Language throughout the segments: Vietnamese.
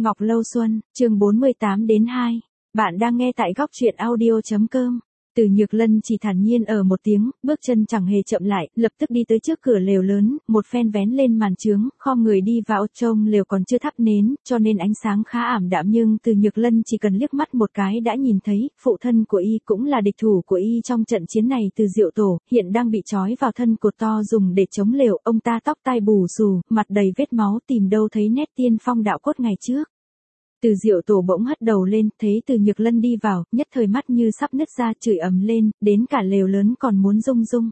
Ngọc Lâu Xuân, chương 48-2. Bạn đang nghe tại góc truyện audio.com. Từ Nhược Lân chỉ thản nhiên ở một tiếng, bước chân chẳng hề chậm lại, lập tức đi tới trước cửa lều lớn, một phen vén lên màn trướng, khom người đi vào. Trong lều còn chưa thắp nến, cho nên ánh sáng khá ảm đạm, nhưng Từ Nhược Lân chỉ cần liếc mắt một cái đã nhìn thấy, phụ thân của y cũng là địch thủ của y trong trận chiến này. Từ Diệu Tổ hiện đang bị trói vào thân cột to dùng để chống lều, ông ta tóc tai bù xù, mặt đầy vết máu, tìm đâu thấy nét tiên phong đạo cốt ngày trước. Từ Diệu Tổ bỗng hất đầu lên, thấy Từ Nhược Lân đi vào, nhất thời mắt như sắp nứt ra, chửi ầm lên, đến cả lều lớn còn muốn rung rung.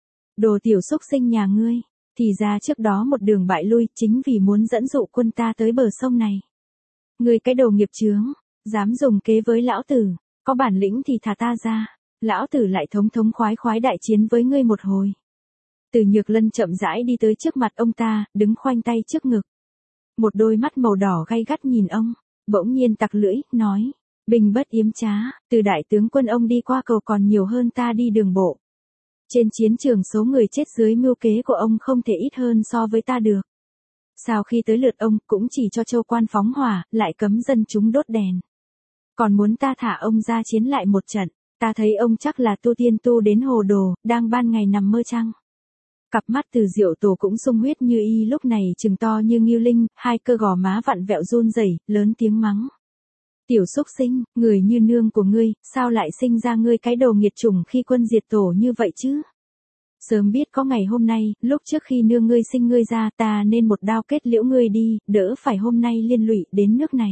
Đồ tiểu xúc sinh nhà ngươi, thì ra trước đó một đường bại lui, chính vì muốn dẫn dụ quân ta tới bờ sông này. Ngươi cái đồ nghiệp chướng, dám dùng kế với lão tử, có bản lĩnh thì thả ta ra, lão tử lại thống thống khoái khoái đại chiến với ngươi một hồi. Từ Nhược Lân chậm rãi đi tới trước mặt ông ta, đứng khoanh tay trước ngực. Một đôi mắt màu đỏ gay gắt nhìn ông. Bỗng nhiên tặc lưỡi, nói, binh bất yếm trá, từ đại tướng quân ông đi qua cầu còn nhiều hơn ta đi đường bộ. Trên chiến trường số người chết dưới mưu kế của ông không thể ít hơn so với ta được. Sau khi tới lượt ông cũng chỉ cho châu quan phóng hỏa, lại cấm dân chúng đốt đèn. Còn muốn ta thả ông ra chiến lại một trận, ta thấy ông chắc là tu tiên tu đến hồ đồ, đang ban ngày nằm mơ chăng. Cặp mắt Từ Diệu Tổ cũng sung huyết như y lúc này trừng to như ngưu linh, hai cơ gò má vặn vẹo run rẩy, lớn tiếng mắng. Tiểu xúc sinh, người như nương của ngươi, sao lại sinh ra ngươi cái đầu nghiệt chủng khi quân diệt tổ như vậy chứ? Sớm biết có ngày hôm nay, lúc trước khi nương ngươi sinh ngươi ra ta nên một đao kết liễu ngươi đi, đỡ phải hôm nay liên lụy đến nước này.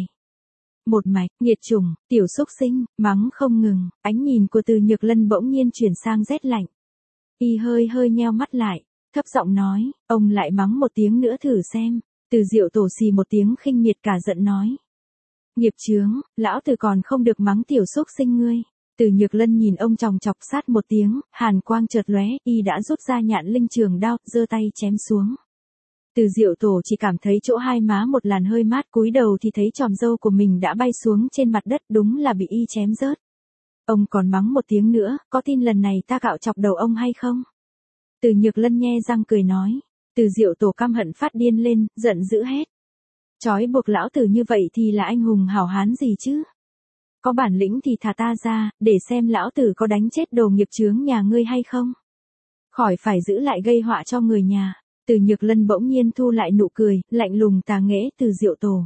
Một mạch, nghiệt chủng, tiểu xúc sinh, mắng không ngừng, ánh nhìn của Từ Nhược Lân bỗng nhiên chuyển sang rét lạnh. Y hơi nheo mắt lại, thấp giọng nói, ông lại mắng một tiếng nữa thử xem. Từ Diệu Tổ xì một tiếng khinh miệt cả giận nói. Nghiệp chướng, lão tử còn không được mắng tiểu xúc sinh ngươi. Từ Nhược Lân nhìn ông chòng chọc sát một tiếng, hàn quang chợt lóe, y đã rút ra nhạn linh trường đao, giơ tay chém xuống. Từ Diệu Tổ chỉ cảm thấy chỗ hai má một làn hơi mát, cúi đầu thì thấy chòm râu của mình đã bay xuống trên mặt đất, đúng là bị y chém rớt. Ông còn mắng một tiếng nữa, có tin lần này ta cạo chọc đầu ông hay không? Từ Nhược Lân nhe răng cười nói. Từ Diệu Tổ căm hận phát điên lên, giận dữ hét. Trói buộc lão tử như vậy thì là anh hùng hảo hán gì chứ? Có bản lĩnh thì thả ta ra, để xem lão tử có đánh chết đồ nghiệp chướng nhà ngươi hay không? Khỏi phải giữ lại gây họa cho người nhà. Từ Nhược Lân bỗng nhiên thu lại nụ cười, lạnh lùng tà nghễ Từ Diệu Tổ.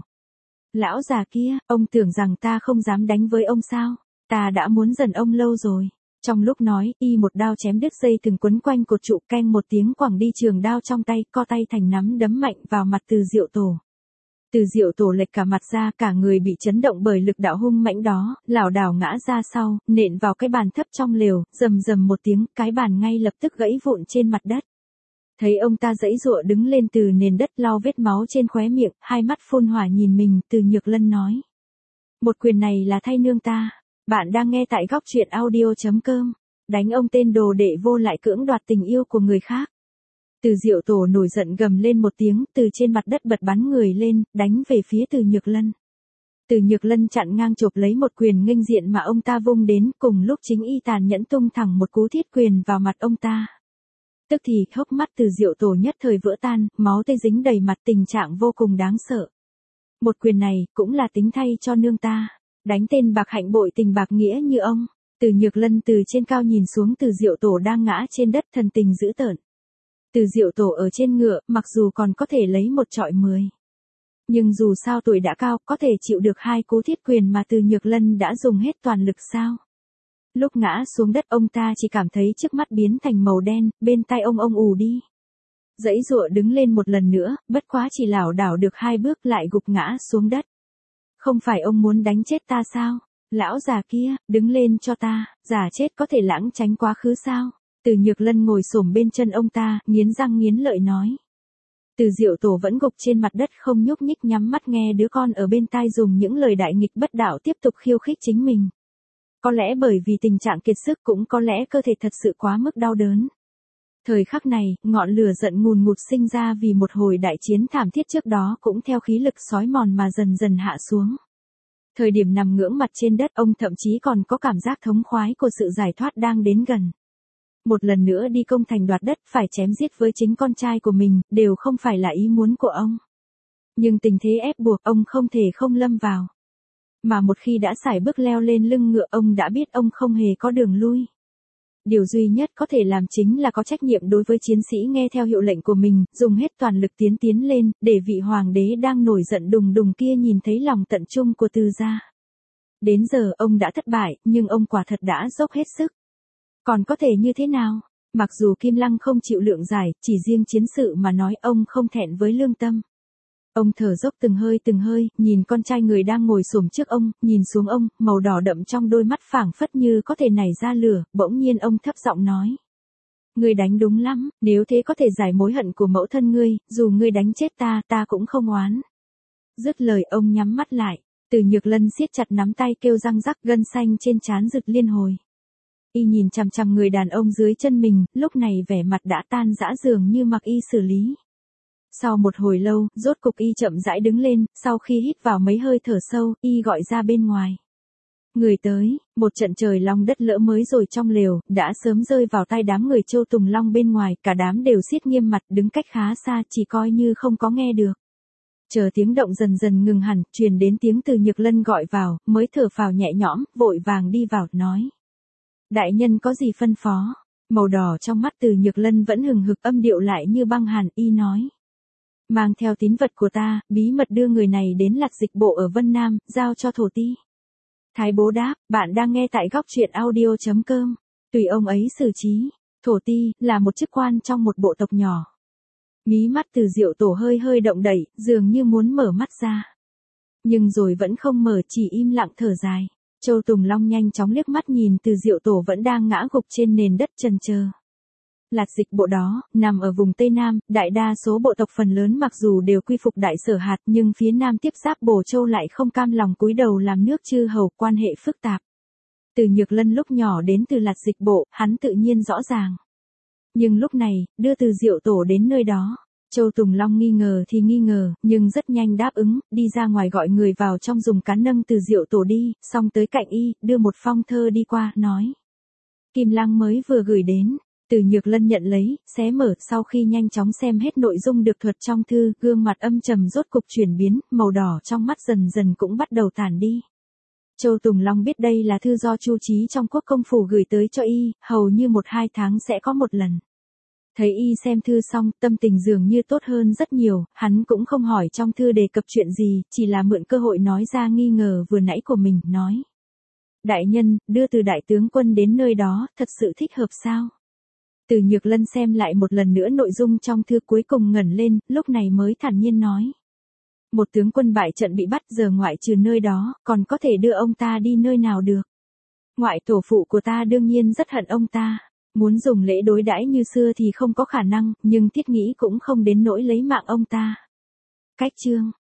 Lão già kia, ông tưởng rằng ta không dám đánh với ông sao? Ta đã muốn dần ông lâu rồi. Trong lúc nói, y một đao chém đứt dây từng quấn quanh cột trụ, keng một tiếng quẳng đi trường đao trong tay, co tay thành nắm đấm mạnh vào mặt Từ Diệu Tổ. Từ Diệu Tổ lệch cả mặt ra, cả người bị chấn động bởi lực đạo hung mãnh đó, lảo đảo ngã ra sau, nện vào cái bàn thấp trong lều, rầm rầm một tiếng, cái bàn ngay lập tức gãy vụn trên mặt đất. Thấy ông ta giãy giụa đứng lên từ nền đất, lau vết máu trên khóe miệng, hai mắt phun hỏa nhìn mình, Từ Nhược Lân nói. Một quyền này là thay nương ta. Bạn đang nghe tại góc truyện audio.com. Đánh ông tên đồ đệ vô lại cưỡng đoạt tình yêu của người khác. Từ Diệu Tổ nổi giận gầm lên một tiếng, từ trên mặt đất bật bắn người lên, đánh về phía Từ Nhược Lân. Từ Nhược Lân chặn ngang chộp lấy một quyền nghênh diện mà ông ta vung đến, cùng lúc chính y tàn nhẫn tung thẳng một cú thiết quyền vào mặt ông ta. Tức thì hốc mắt Từ Diệu Tổ nhất thời vỡ tan, máu tươi dính đầy mặt, tình trạng vô cùng đáng sợ. Một quyền này cũng là tính thay cho nương ta. Đánh tên bạc hạnh bội tình bạc nghĩa như ông. Từ Nhược Lân từ trên cao nhìn xuống Từ Diệu Tổ đang ngã trên đất, thần tình dữ tợn. Từ Diệu Tổ ở trên ngựa, mặc dù còn có thể lấy một trọi 10. Nhưng dù sao tuổi đã cao, có thể chịu được hai cú thiết quyền mà Từ Nhược Lân đã dùng hết toàn lực sao? Lúc ngã xuống đất ông ta chỉ cảm thấy trước mắt biến thành màu đen, bên tai ông ù đi. Giãy giụa đứng lên một lần nữa, bất quá chỉ lảo đảo được hai bước lại gục ngã xuống đất. Không phải ông muốn đánh chết ta sao? Lão già kia, đứng lên cho ta, già chết có thể lãng tránh quá khứ sao? Từ Nhược Lân ngồi xổm bên chân ông ta, nghiến răng nghiến lợi nói. Từ Diệu Tổ vẫn gục trên mặt đất không nhúc nhích, nhắm mắt nghe đứa con ở bên tai dùng những lời đại nghịch bất đạo tiếp tục khiêu khích chính mình. Có lẽ bởi vì tình trạng kiệt sức, cũng có lẽ cơ thể thật sự quá mức đau đớn. Thời khắc này, ngọn lửa giận ngùn ngụt sinh ra vì một hồi đại chiến thảm thiết trước đó cũng theo khí lực xói mòn mà dần dần hạ xuống. Thời điểm nằm ngưỡng mặt trên đất, ông thậm chí còn có cảm giác thống khoái của sự giải thoát đang đến gần. Một lần nữa đi công thành đoạt đất, phải chém giết với chính con trai của mình, đều không phải là ý muốn của ông. Nhưng tình thế ép buộc ông không thể không lâm vào. Mà một khi đã sải bước leo lên lưng ngựa, ông đã biết ông không hề có đường lui. Điều duy nhất có thể làm chính là có trách nhiệm đối với chiến sĩ nghe theo hiệu lệnh của mình, dùng hết toàn lực tiến lên, để vị hoàng đế đang nổi giận đùng đùng kia nhìn thấy lòng tận trung của Từ gia. Đến giờ ông đã thất bại, nhưng ông quả thật đã dốc hết sức. Còn có thể như thế nào? Mặc dù Kim Lăng không chịu lượng giải, chỉ riêng chiến sự mà nói ông không thẹn với lương tâm. Ông thở dốc từng hơi, nhìn con trai người đang ngồi xổm trước ông, nhìn xuống ông, màu đỏ đậm trong đôi mắt phảng phất như có thể nảy ra lửa, bỗng nhiên ông thấp giọng nói. Ngươi đánh đúng lắm, nếu thế có thể giải mối hận của mẫu thân ngươi, dù ngươi đánh chết ta, ta cũng không oán. Dứt lời ông nhắm mắt lại, Từ Nhược Lân siết chặt nắm tay kêu răng rắc, gân xanh trên trán rực liên hồi. Y nhìn chằm chằm người đàn ông dưới chân mình, lúc này vẻ mặt đã tan rã dường như mặc y xử lý. Sau một hồi lâu, rốt cục y chậm rãi đứng lên, sau khi hít vào mấy hơi thở sâu, y gọi ra bên ngoài. Người tới, một trận trời long đất lỡ mới rồi trong lều, đã sớm rơi vào tay đám người Châu Tùng Long bên ngoài, cả đám đều siết nghiêm mặt đứng cách khá xa, chỉ coi như không có nghe được. Chờ tiếng động dần dần ngừng hẳn, truyền đến tiếng Từ Nhược Lân gọi vào, mới thở phào nhẹ nhõm, vội vàng đi vào, nói. Đại nhân có gì phân phó? Màu đỏ trong mắt Từ Nhược Lân vẫn hừng hực, âm điệu lại như băng hàn, y nói. Mang theo tín vật của ta, bí mật đưa người này đến Lạt Dịch Bộ ở Vân Nam, giao cho thổ ti. Thái bố đáp, bạn đang nghe tại góc truyện audio.com. Tùy ông ấy xử trí. Thổ ti, là một chức quan trong một bộ tộc nhỏ. Mí mắt Từ Diệu Tổ hơi động đậy, dường như muốn mở mắt ra. Nhưng rồi vẫn không mở, chỉ im lặng thở dài. Châu Tùng Long nhanh chóng liếc mắt nhìn Từ Diệu Tổ vẫn đang ngã gục trên nền đất chần chờ. Lạt Dịch Bộ đó, nằm ở vùng Tây Nam, đại đa số bộ tộc phần lớn mặc dù đều quy phục Đại Sở Hạt, nhưng phía Nam tiếp giáp Bổ Châu lại không cam lòng cúi đầu làm nước chư hầu, quan hệ phức tạp. Từ Nhược Lân lúc nhỏ đến từ Lạt Dịch Bộ, hắn tự nhiên rõ ràng. Nhưng lúc này, đưa Từ Diệu Tổ đến nơi đó, Châu Tùng Long nghi ngờ thì nghi ngờ, nhưng rất nhanh đáp ứng, đi ra ngoài gọi người vào trong dùng cán nâng Từ Diệu Tổ đi, xong tới cạnh y, đưa một phong thơ đi qua, nói. Kim Lăng mới vừa gửi đến. Từ Nhược Lân nhận lấy, xé mở, sau khi nhanh chóng xem hết nội dung được thuật trong thư, gương mặt âm trầm rốt cục chuyển biến, màu đỏ trong mắt dần dần cũng bắt đầu tản đi. Châu Tùng Long biết đây là thư do Chu Chí trong Quốc công phủ gửi tới cho y, hầu như 1-2 tháng sẽ có một lần. Thấy y xem thư xong, tâm tình dường như tốt hơn rất nhiều, hắn cũng không hỏi trong thư đề cập chuyện gì, chỉ là mượn cơ hội nói ra nghi ngờ vừa nãy của mình, nói. Đại nhân, đưa Từ đại tướng quân đến nơi đó, thật sự thích hợp sao? Từ Nhược Lân xem lại một lần nữa nội dung trong thư, cuối cùng ngẩng lên, lúc này mới thản nhiên nói. Một tướng quân bại trận bị bắt, giờ ngoại trừ nơi đó, còn có thể đưa ông ta đi nơi nào được. Ngoại tổ phụ của ta đương nhiên rất hận ông ta, muốn dùng lễ đối đãi như xưa thì không có khả năng, nhưng thiết nghĩ cũng không đến nỗi lấy mạng ông ta. Cách chương